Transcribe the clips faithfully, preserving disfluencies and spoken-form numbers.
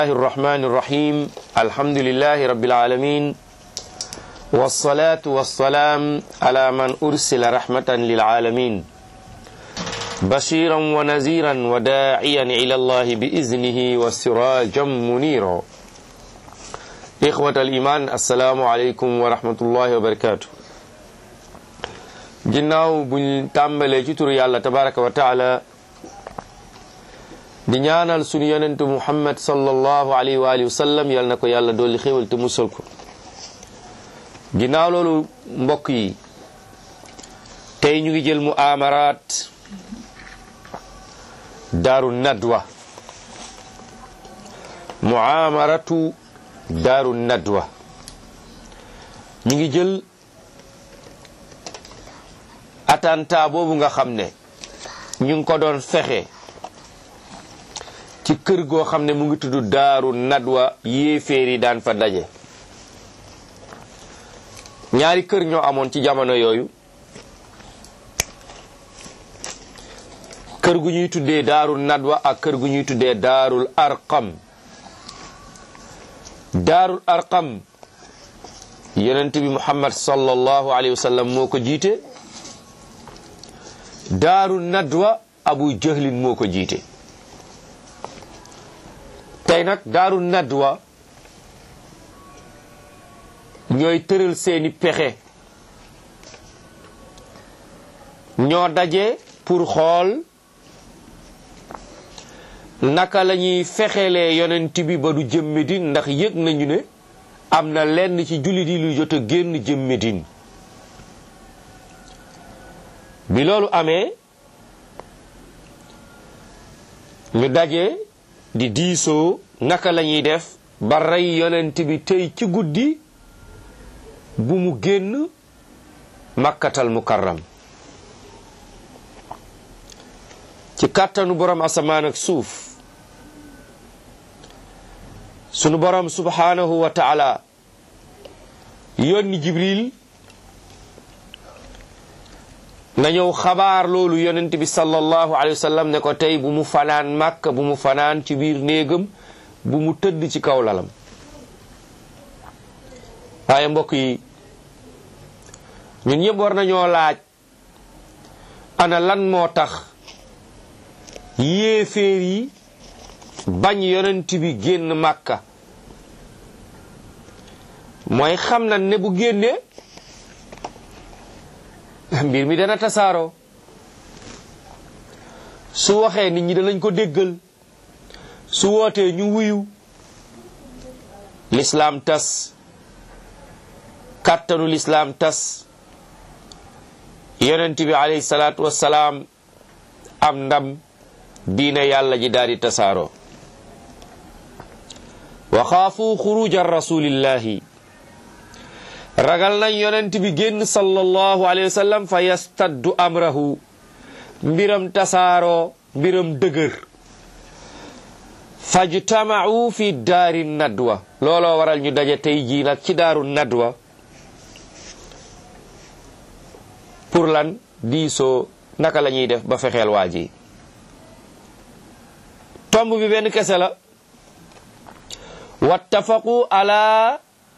الرحمن الرحيم الحمد لله رب العالمين والصلاة والسلام على من أرسل رحمة للعالمين بشيرا ونذيرا وداعيا إلى الله بإذنه وسراجا منيرا إخوة الإيمان السلام عليكم ورحمة الله وبركاته ginnaaw buñ tàmbalee ci turu yàlla tabaraka wa taala di ñaanal sunu yonentu muhammad sallallahu alayhi wa alihi wa sallam yal na ko yàlla dolli xéwal te musal ko ginnaaw loolu mbokk yi tey ñu ngi jël mu amaraat daaru nadwa muamaratu daaru nadwa ñu ngi jël attentat boobu nga xam ne ñu ngi ko doon fexe ci kër goo xam ne mu ngi tudd daaru nadwa yéeféer yi daan fa daje ñaari kër ñoo amoon ci jamono yooyu kër gu ñuy tuddee daaru nadwa ak kër gu ñuy tuddee daarul arqam daarul arqam yonent bi muhammad sallallahu alayhi wa sallam moo ko jiite daaru nadwa abu jahlin moo ko jiite tey nag daaru nadwa ñooy tëral seeni pexe ñoo daje pour xool naka la ñuy fexelee yonent bi ba du jëm Medine ndax yëg nañu ne am na lenn ci jullit yi lu jot a génn jëm Medine bi loolu amee ñu daje di diisoo naka la ñuy def ba rey yonent bi tey ci guddi bu mu génn makkatal mukarram ci kàttanu borom asamaan ak suuf sunu borom subhanahu wa ta'ala yónni jibril na ñëw xabaar loolu yonent bi sallallahu alayhi wa sallam ne ko tey bu mu fanaan Makka bu mu fanaan ci biir néegam bu mu tëdd ci kaw lalam waaye mbokk yi ñun ñëpp war nañoo laaj ana lan moo tax yéeféer yi bañ yonent bi génn Makka mooy xam na ne bu génnee mbir mi dana tasaaroo su waxee nit ñi danañ ko déggal su wootee ñu wuyu l'islam tas kàttanu l'islam tas yonent bi alayhi salaatu wassalaam am ndam diine yàlla ji daal di tasaaroo wa xaafu xuruja rasulillahi ragal nañ yonent bi génn sallallahu alayhi wa sallam fa yastaddu amrahu mbiram tasaaroo mbiram dëgër fajtama'u fi daari nadwa looloo waral ñu daje tey jii nag ci daaru nadwa pour lan diisoo naka la ñuy def ba fexeel waa ji tomb bi benn kese la wattafaqu ala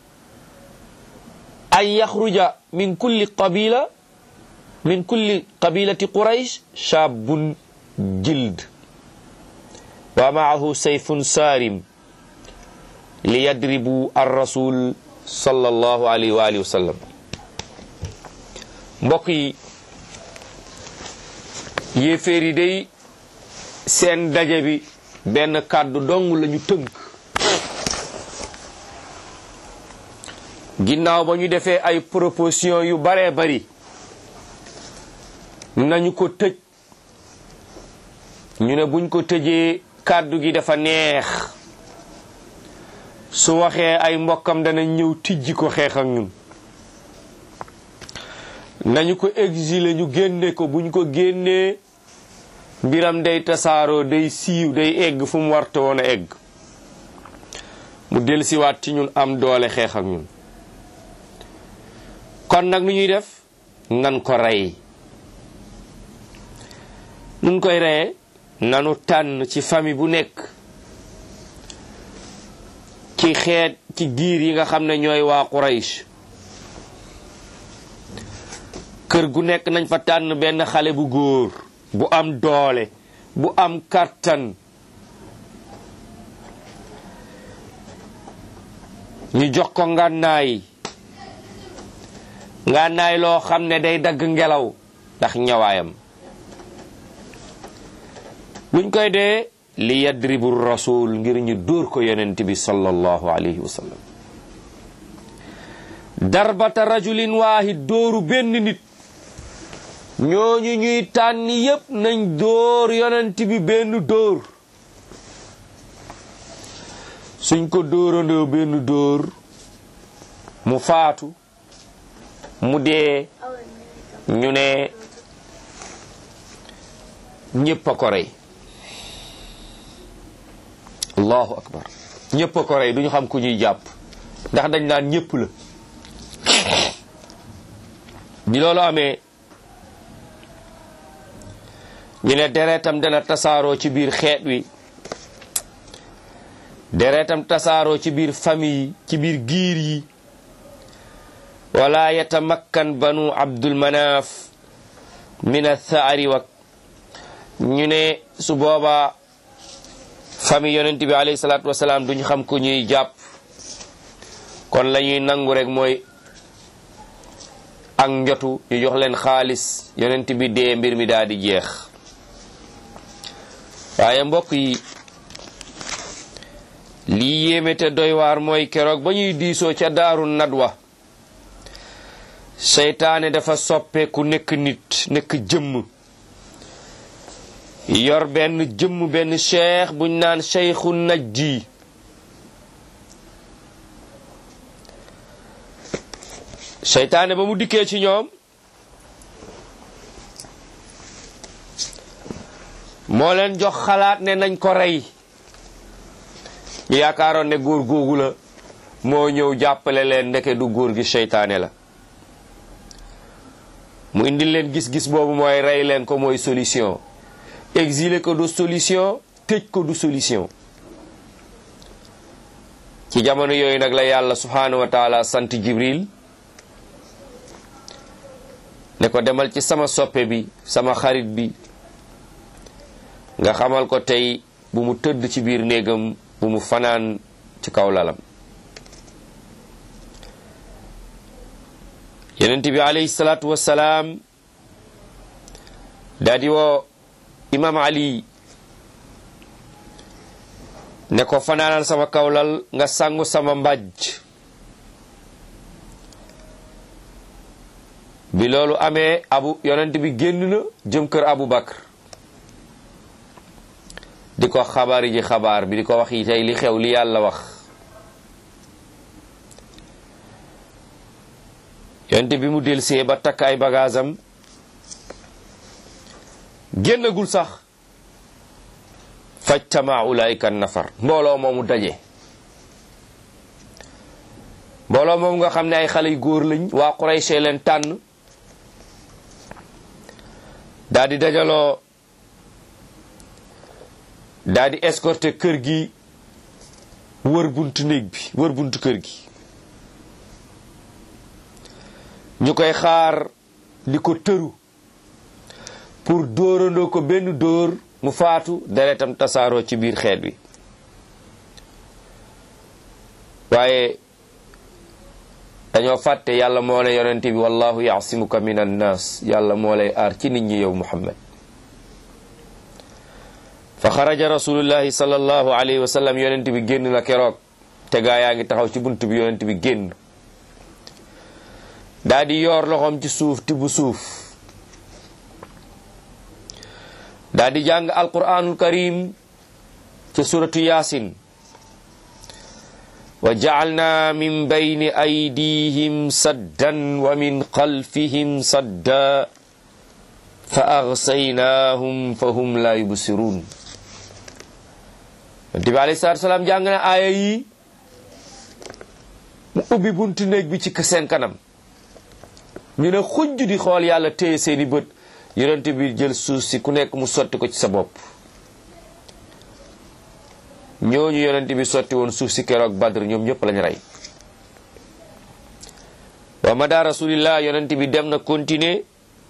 an yaxruja min kulli qabila min kulli qabilati quraysh shaabun jild wa maahu sayfun saarim li yadribu ar-rasul sallallahu alayhi wa alihi wa sallam mbokk yi yéeféer yi day seen daje bi benn kàddu dong lañu tënk ginnaaw ba ñu defee ay proposition yu baree bari nañu ko tëj ñu ne buñ ko tëjee kàddu gi dafa neex su waxee ay mbokkam dana ñëw tijji ko xeex ak ñun nañu ko exiler ñu génne ko buñ ko génnee mbiram day tasaaroo day siiw day egg fu mu warte woon a egg mu dellusiwaat ci ñun am doole xeex ak ñun kon nag nu ñuy def nan ko rey nun koy reye nanu tànn ci famille bu nekk ci xeet ci giir yi nga xam ne ñooy waa Quraysh kër gu nekk nañ fa tànn benn xale bu góor bu am doole bu am kàttan ñu jox ko ngànnaay ngànnaay loo xam ne day dagg ngelaw ndax ñawaayam luñ koy dee li yadribu rasul ngir ñu dóor ko yonent bi sallallahu alayhi wa sallam darbata rajulin waahid dóoru benn nit ñooñu ñuy tànn yépp nañ dóor yonent bi benn dóor suñ ko dóorandoo benn dóor mu faatu mu dee ñu ne ñépp a ko rey allahu akbar ñépp a ko rey duñu xam ku ñuy jàpp ndax dañ naan ñépp la bi loolu amee ñu ne deretam dana tasaaroo ci biir xeet wi deretam tasaaroo ci biir famille yi ci biir giir yi wala yatamakkan banu abdul manaf min athaari wa ñu ne su boobaa famille yonent bi alayhi salaatu wasalaam duñ xam ku ñuy jàpp kon la ñuy nangu rek mooy ak njotu ñu jox leen xaalis yonent bi dee mbir mi daal di jeex waaye mbokk yi lii yéeme te doy waar mooy keroog ba ñuy diisoo ca daaru nadwa seytaane dafa soppeeku nekk nit nekk jëmm yor benn jëmm benn cheikh buñ naan cheikhu najji seytaane ba mu dikkee ci ñoom moo leen jox xalaat ne nañ ko rey ñu yaakaaroon ne góor googu la moo ñëw jàppale leen ndeke du góor gi seytaane la mu indil leen gis-gis boobu mooy rey leen ko mooy solution exiler ko du solution tëj ko du solution ci jamono yooyu nag la yàlla subhanahu wa taala sant Jibril ne ko demal ci sama soppe bi sama xarit bi nga xamal ko tey bu mu tëdd ci biir néegam bu mu fanaan ci kaw lalam yonent bi alayhi salaatu wassalaam daa di woo imam Ali ne ko fanaanal sama kawlal nga sangu sama mbàjj bi loolu amee abu yonent bi génn na jëm kër Abu Bakr di ko xabaar ji xabaar bi di ko wax yi tey li xew li yàlla wax yonent bi mu delsee ba takk ay bagaasam génnagul sax fajtama ulaika nafar mbooloo moomu daje mbooloo moom nga xam ne ay xale yu góor lañ waa Quraysh leen tànn daa di dajaloo daa di escorter kër gi wër buntu néeg bi wër buntu kër gi ñu koy xaar di ko tëru pour dóorandoo ko benn dóor mu faatu deretam tasaaroo ci biir xeet wi waaye dañoo fàtte yàlla moo ne yonent bi wallahu yaasimuka min annas yàlla moo lay aar ci nit ñi yow Muhammad fa xaraja rasulullahi sallallahu alayhi wa sallam yonent bi génn na keroog te gaa yaa ngi taxaw ci bunt bi yonent bi génn daa di yoor loxoom ci suuf tibb suuf daa di jàng alquranul karim ci suratu yaasin wa ja'alna min bayni aydihim saddan wa min xalfihim sadda fa aghsaynahum fa hum la yubsirun Nabi alayhi salaatu wa salaam jàng na aaya yi mu ubbi buntu néeg bi ci seen kanam ñu ne xujj di xool yàlla téye seeni bët yonent bi jël suuf si ku nekk mu sotti ko ci sa bopp ñooñu yonent bi sotti woon suuf si keroog Badr ñoom ñëpp lañ rey. wa mada rasulillah yonent bi dem na continuer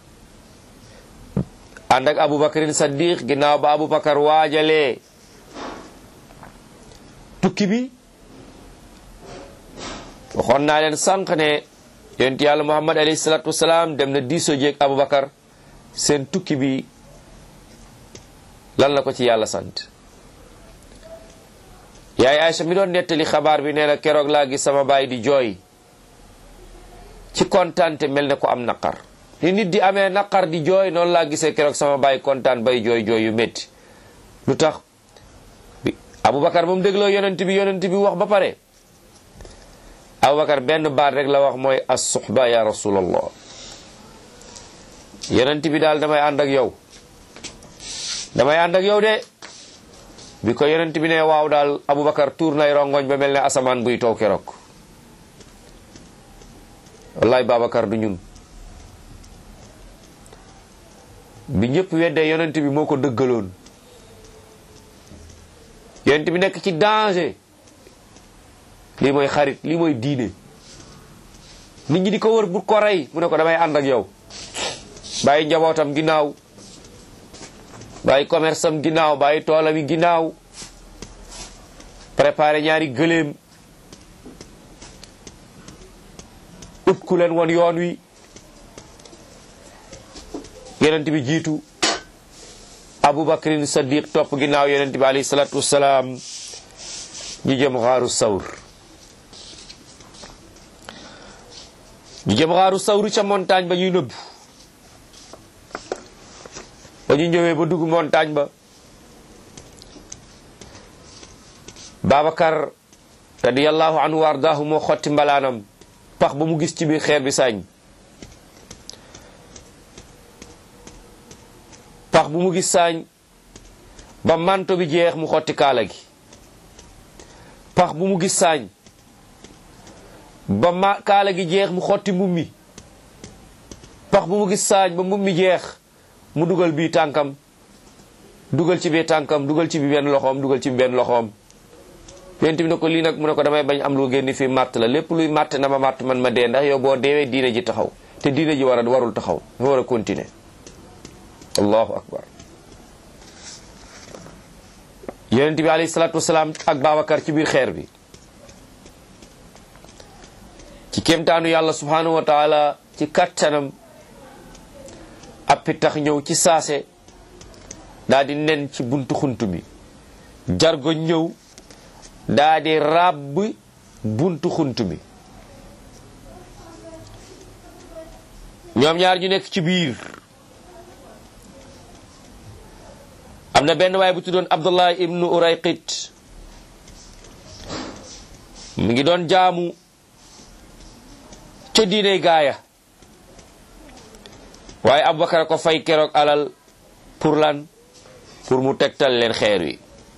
ànd ak Abubakarin Saddiq ginnaaw ba Abubakar waajalee tukki bi. waxoon naa leen sànq ne yonent yàlla Muhammad alayhi salaatu wasalaam dem na diisoo jeeg Abubakar seen tukki bi lan la ko ci yàlla sant. yaay Aysa mi doon nettali xabaar bi nee na keroog laa gis sama baay di jooy ci kontaante mel ne ko am naqar ni nit di amee naqar di jooy noonu laa gisee keroog sama baay kontaan bay jooy jooy yu métti. lu tax bi Abubakar ba mu dégloo yonent bi yonent bi wax ba pare Abubakar benn baat rek la wax mooy as-suhba ya rasulallah. yonent bi daal damay ànd ak yow damay ànd ak yow de. bi ko yonent bi ne waaw daal Abubakar tuur nay rongoñ ba mel ne asamaan buy taw keroog. wallaay Babacar du ñun. bi ñëpp weddee yonent bi moo ko dëggaloon. yonent bi nekk ci danger. lii mooy xarit lii mooy diine. nit ñi di ko wër bu ko rey mu ne ko damay ànd ak yow. bàyyi njabootam ginnaaw. bàyyi commerce am ginnaaw bàyyi toolam yi ginnaaw. préparé ñaari gëléem. ut ku leen woon yoon wi. yonent bi jiitu. Abubakrin Saddiq topp ginnaaw yonent bi alayhi salaatu wassalaam. ñu jëm xaaru sawr. ñu jëm xaaru sawru ca montagne ba ñuy nëbbu. ba ñu ñëwee ba dugg montagne ba. Babacar radiyallahu anhu wa ardaahu moo xotti mbalaanam pax ba mu gis ci biir xeer bi saañ. pax bu mu gis saañ ba manto bi jeex mu xotti kaala gi. pax bu mu gis saañ ba ma kaala gi jeex mu xotti mbubb mi. pax bu mu gis saañ ba mbubb mi jeex mu dugal bii tànkam dugal ci bee tànkam dugal ci bi benn loxoom dugal ci bi benn loxoom. yonent bi ne ko lii nag mu ne ko damay bañ am lu génn fii màtt la lépp luy màtt na ma màtt man ma dee ndax yow boo deewee diine ji taxaw te diine ji war a warul taxaw dafa war a continuer. allahu akbar. yonent bi alayhi salaatu wasalaam ak Babacar ci biir xeer bi. ci kéemtaanu yàlla subhanahu wa taala ci kattanam ab pitax ñëw ci saase daa di nen ci buntu xunt bi. jargo ñëw daa di ràbb buntu xunt bi. ñoom ñaar ñu nekk ci biir. am na benn waay bu tuddoon Abdullah ibnu Urayqit mi ngi doon jaamu ca diiney gaaya waaye Abubakar ko fay keroog alal pour lan pour mu tegtal leen xeer wi.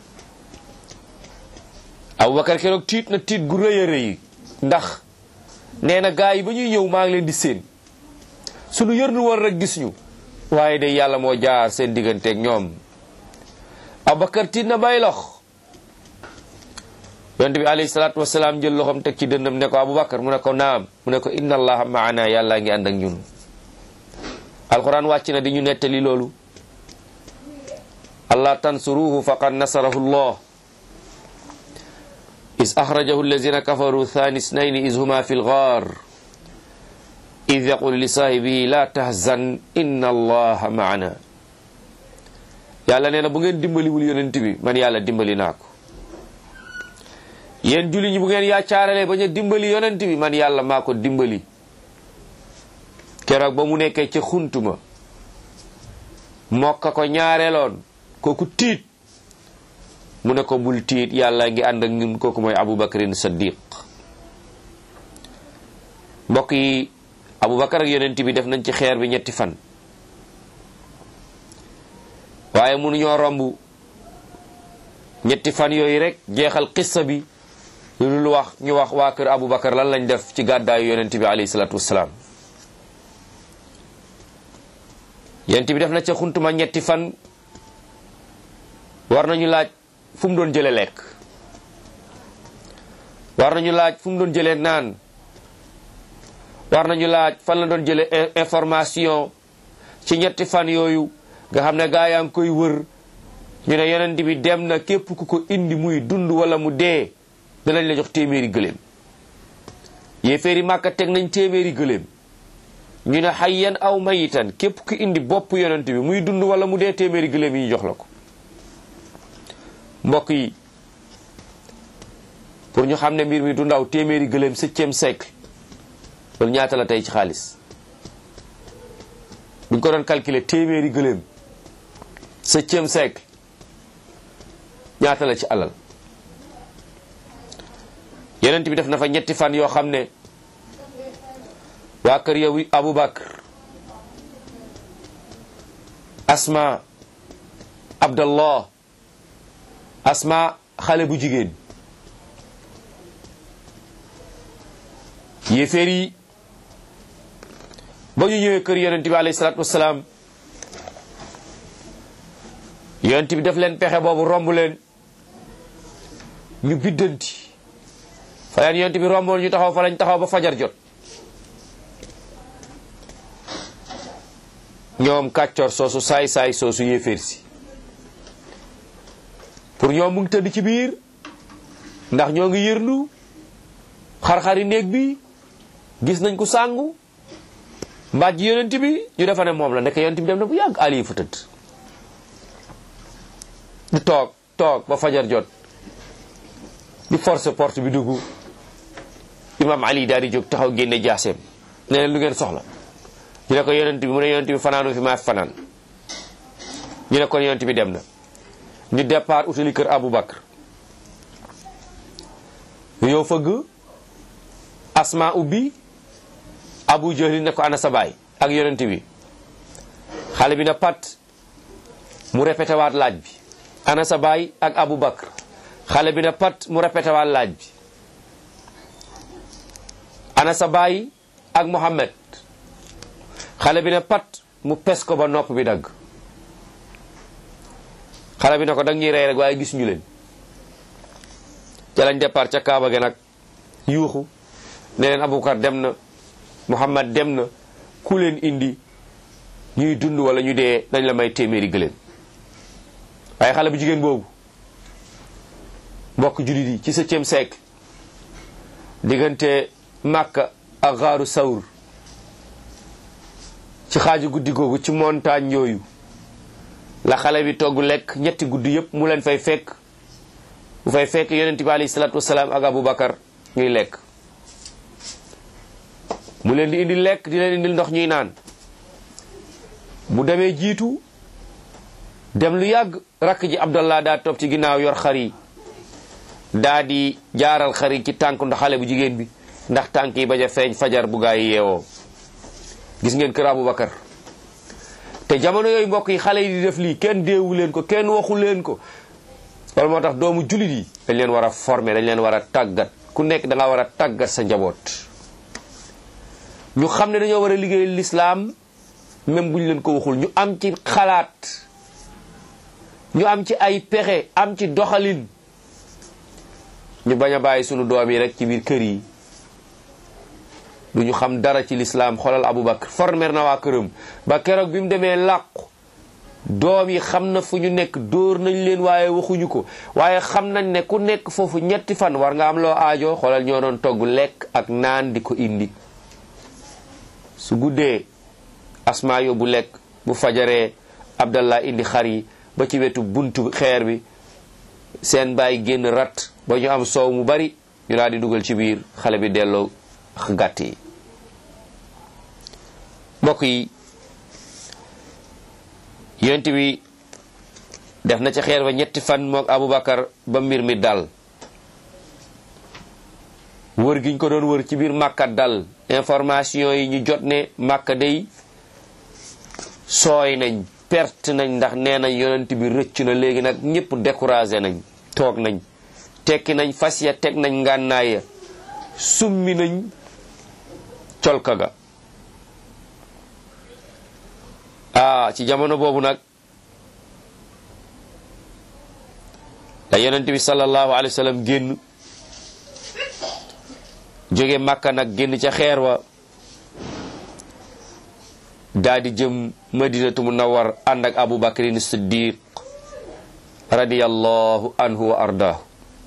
Abubakar keroog tiit na tiit gu rëy a rëy ndax nee na gaa yi ba ñuy ñëw maa ngi leen di seen sunu yërnu woon rek gis ñu waaye de yàlla moo jaar seen digganteeg ñoom. Abubakar tiit na bay lox. yonent bi alayhi salaatu wasalaam jël loxoom teg ci dënnam ne ko Abubakar mu ne ko naam mu ne ko inna allaha maana yàllaa ngi ànd ak ñun. alquran wàcc na di ñu nettali loolu. allah tansuruhu faqad nasarahu llah is axrajahu allazina kafaru thani snayni is huma fi lgaar id yaqulu li saahibihi la tahzan inna allaha maana. yàlla nee na bu ngeen dimbaliwul yonent bi man yàlla dimbali naa ko. yéen julli ñi bu ngeen yaacaaralee bañ a dimbali yonent bi man yàlla maa ko dimbali. keroog ba mu nekkee ca xuntuma mokka ko ñaareeloon kooku tiit mu ne ko bul tiit yàlla ngi ànd ak ñun kooku mooy Abubakrin Saddiq. mbokk yi Abubakar ak yonent bi def nañ ci xeer bi ñetti fan waaye mënuñoo romb ñetti fan yooyu rek jeexal qissa bi lu dul wax ñu wax waa kër Abubakar lan lañ def ci gàddaayu yonent bi alayhi salaatu wassalaam. yonent bi def na ca xuntuma ñetti fan war nañu laaj fu mu doon jële lekk war nañu laaj fu mu doon jëlee naan war nañu laaj fan la doon jëlee information ci ñetti fan yooyu nga xam ne gaa yaa ngi koy wër ñu ne yonent bi dem na képp ku ko indi muy dund wala mu dee danañ la jox téeméeri gëléem yéeféeri Màkka teg nañ téeméeri gëléem ñu ne hayyan aw mayitan képp ku indi bopp yonent bi muy dund wala mu dee téeméeri gëléem yi ñu jox la ko. mbokk yi pour ñu xam ne mbir mi du ndaw téeméeri gëléem septième siècle loolu ñaata la tey ci xaalis buñ ko doon calculer téeméeri gëléem septième siècle ñaata la ci alal. yonent bi def na fa ñetti fan yoo xam ne waa kër yow Abu Bakr Asma Abdallah Asma xale bu jigéen yéeféer yi ba ñu ñëwee kër yonent bi alayhi salaatu wasalaam yonent bi def leen pexe boobu romb leen ñu biddanti fa leen yonent bi romboon ñu taxaw fa lañ taxaw ba fajar jot ñoom kàccoor soosu saay saay soosu yéeféer si pour ñoom mu ngi tëdd ci biir ndax ñoo ngi yërlu xar-xari néeg bi gis nañ ko sàngu mbàjj yonent bi ñu defa ne moom la nekk yonent bi dem na bu yàgg Ali fa tëdd di toog toog ba fajar jot di force porte bi dugg imam Ali daal di jóg taxaw génne jaaseem ne leen lu ngeen soxla ñu ne ko yonent bi mu ne yonent bi fanaanu fi maa fanaan ñu ne kon yonent bi dem na ñu départ utali kër Abu Bakr yow fëgg Asma ubbi Abu Jahl ne ko ana sa baay ak yonent bi xale bi na pat mu répété waat laaj bi ana sa baay ak Abu Bakr xale bi na pat mu répété waat laaj bi ana sa baay ak Muhammad xale bi ne pat mu pes ko ba nopp bi dagg xale bi ne ko dag ñuy rey rek waaye gis ñu leen ca lañ départ ca Kaaba ge nag yuuxu ne leen Abubakar dem na Muhammad dem na ku leen indi ñuy dund wala ñu dee dañ la may téeméeri gëléem waaye xale bu jigéen boobu mbokk jullit yi ci septième siècle diggante Makka ak Gaaru Sawr ci xaaju guddi googu ci montagne yooyu la xale bi togg lekk ñetti guddi yëpp mu leen fay fekk bu fay fekk yonent bi alayhi salaatu wasalaam ak Abu Bakar ñuy lekk mu leen di indi lekk di leen indil ndox ñuy naan mu demee jiitu dem lu yàgg rakk ji Abdallah daa topp ci ginnaaw yor xar yi daa di jaaral xar yi ci tànk ndax xale bu jigéen bi ndax tànk yi bañ a feeñ fajar bu gaa yi yeewoo gis ngeen kër Abu Bakar te jamono yooyu mbokk yi xale yi di def lii kenn deewu leen ko kenn waxu leen ko loolu moo tax doomu jullit yi dañ leen war a former dañ leen war a tàggat ku nekk da nga war a tàggat sa njaboot ñu xam ne dañoo war a liggéey l'islam même buñ leen ko waxul ñu am ci xalaat ñu am ci ay pexe am ci doxalin ñu bañ a bàyyi sunu doom yi rek ci biir kër yi du ñu xam dara ci l'islam xoolal Abu Bakar former na waa këram ba keroog bi mu demee làqu doom yi xam na fu ñu nekk dóor nañ leen waaye waxuñu ko waaye xam nañ ne ku nekk foofu ñetti fan war nga am loo aajo xoolal ñoo doon togg lekk ak naan di ko indi su guddee Asma yóbbu lekk bu fajaree Abdallah indi xar yi ba ci wetu buntu xeer bi seen baay génn rat ba ñu am soow mu bari ñu daal di dugal ci biir xale bi delloo gàtt yi mbokk yi yonent bi def na ci xeer ba ñetti fan mook Abubakar ba mbir mi dal wër giñ ko doon wër ci biir Makka dal information yi ñu jot ne Makka day sooy nañ perte nañ ndax nee nañ yonent bi rëcc na léegi nag ñëpp découragé nañ toog nañ tekki nañ fas ya teg nañ ngànnaay ya summi nañ colka ga ah ci jamono boobu nag la yonent bi sallallahu alayhi wa sallam génn jóge Makka nag génn ca xeer wa daa di jëm Madinatu Munawwar ànd ak Abu Bakrin Siddiq radiyallahu anhu wa ardaahu.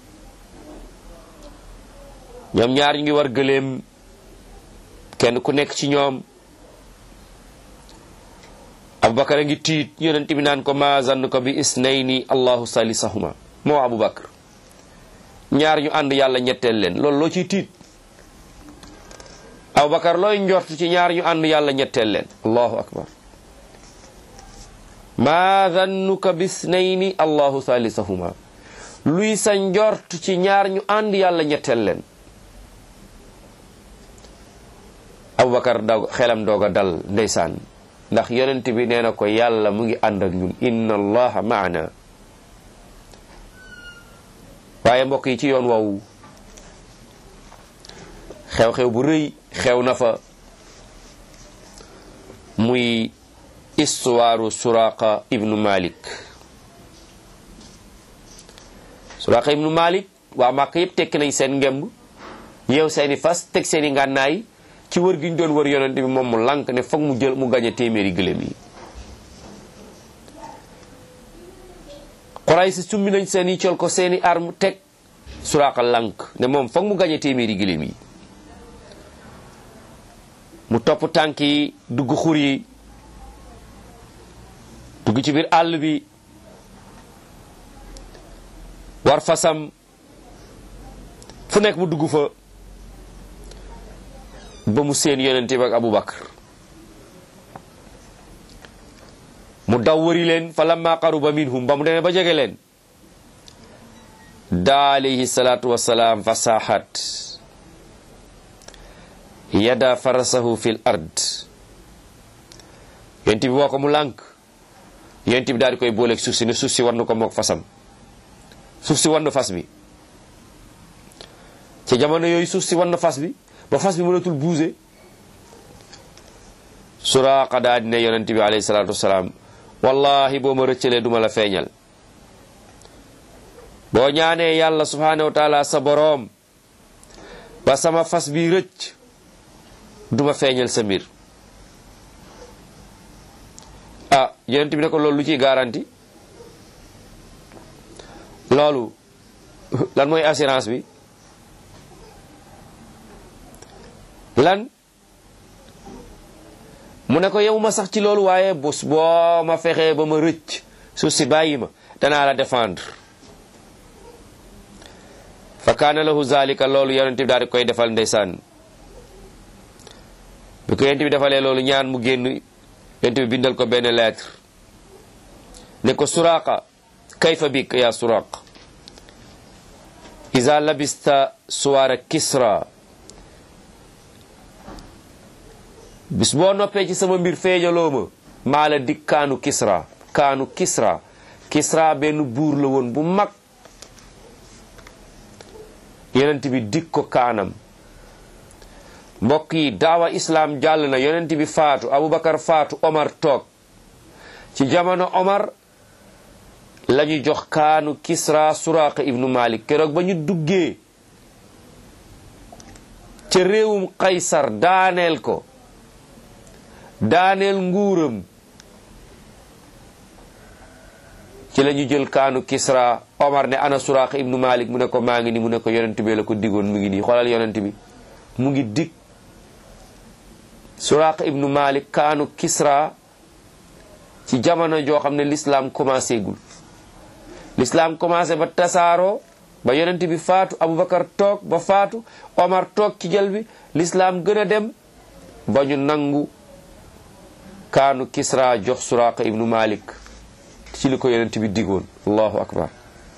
ñoom ñaar ñu ngi war gëléem, kenn ku nekk ci ñoom. Abubakar a ngi tiit, yonent bi naan ko ma zannuka bi isnayni allahu salisahuma. moo Abubakar, ñaar ñu ànd yàlla ñetteel leen, loolu loo ciy tiit? Abubakar looy njort ci ñaar ñu ànd yàlla ñetteel leen? allahu akbar. ma zannuka bi isnayni allahu salisahuma. luy sa njort ci ñaar ñu ànd yàlla ñetteel leen? Abubakar daw xelam doog a dal ndeysaan, ndax yonent bi nee na ko yàlla mu ngi ànd ak ñun, inna allaha maana. waaye mbokk yi, ci yoon woowu xew-xew bu rëy xew na fa, muy istuwaaru Suraqa ibnu Malik. Suraqa ibnu Malik waa Màkka yëpp tekki nañ seen ngemb, yeew seeni fas, teg seeni ngànnaay ci wër gi ñu doon wër yonent bi. moom mu lànk ne foog mu jël mu gañe téeméeri gëléem yi. Quraysh summi nañ seen i col ko seeni arme teg, Suraqa lànk ne moom foog mu gañe téeméeri gëléem yi. mu topp tànk yi, dugg xur yi, dugg ci biir àll bi, war fasam fu nekk mu dugg fa ba mu seen yonent bi ak Abubakar. mu daw wëri leen, fa lamma qaruba minhum, ba mu demee ba jege leen, daa alayhi salaatu wassalaam fa saaxat yada farasahu fil ard. yonent bi woo ko mu lànk, yonent bi daal di koy booleeg suuf si ne suuf si war na ko mook fasam, suuf si war na fas bi. ci jamono yooyu suuf si war na fas bi ba fas bi mënatul bouger. Suraaqa daa di ne yonent bi alayhi salaatu wassalaam, wallahi boo ma rëccalee duma la feeñal. boo ñaanee yàlla subhaanahu wa taala sa boroom ba sama fas bi rëcc, duma feeñal sa mbir. ah yonent bi ne ko loolu lu ciy garanti? loolu lan mooy assurance bi? lan? mu ne ko yow ma sax ci loolu, waaye bés boo ma fexee ba ma rëcc suuf si bàyyi ma, danaa la défendre. fa kaana lahu zalika, loolu yonent bi daal di koy defal ndeysaan. bi ko yonent bi defalee loolu, ñaan mu génn, yonent bi bindal ko benn lettre ne ko Suraqa kayfa bik ya Suraq iza labista suwara Kisra. bis boo noppee ci sama mbir feeñaloo ma, maa la dig kaanu Kisra. kaanu Kisra Kisra benn buur la woon bu mag, yonent bi dig ko kaanam. mbokk yi, daawa islam jàll na, yonent bi faatu, Abubakar faatu, Omar toog. ci jamono Omar la ñu jox kaanu Kisra Suraqa ibnu Malik. keroog ba ñu duggee ca réewum Qaysar, daaneel ko, daaneel nguuram, ci la ñu jël kaanu Kisra. Omar ne ana Suraqa ibnu Malik, mu ne ko maa ngi ni, mu ne ko yonent bi la ko digoon, mu ngi nii. xoolal yonent bi mu ngi dig Suraqa ibnu Malik kaanu Kisra ci jamono joo xam ne l'islam commencé gul. l'islam commencé ba tasaaroo, ba yonent bi faatu, Abubakar toog ba faatu, Omar toog ci jël bi, l'islam gën a dem ba ñu nangu kaanu Kisra jox Suraqa ibnu Malik ci li ko yonent bi digoon. allahu akbar.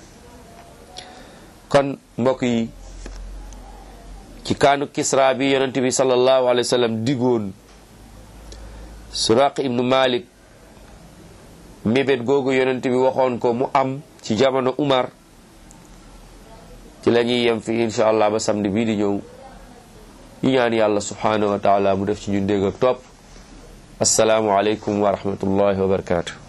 kon mbokk yi, ci kaanu Kisra bi yonent bi sallallahu alayhi wa sallam digoon Suraqa ibnu Malik, mébét googu yonent bi waxoon ko mu am ci jamono Umar, ci la ñuy yem fi insha allah ba samedi bii di ñëw. ñu ñaan yàlla subhanahu wa taala mu def ci ñu dégg ak topp. assalaamu aleykum wa rahmatullahi wa barakatuh.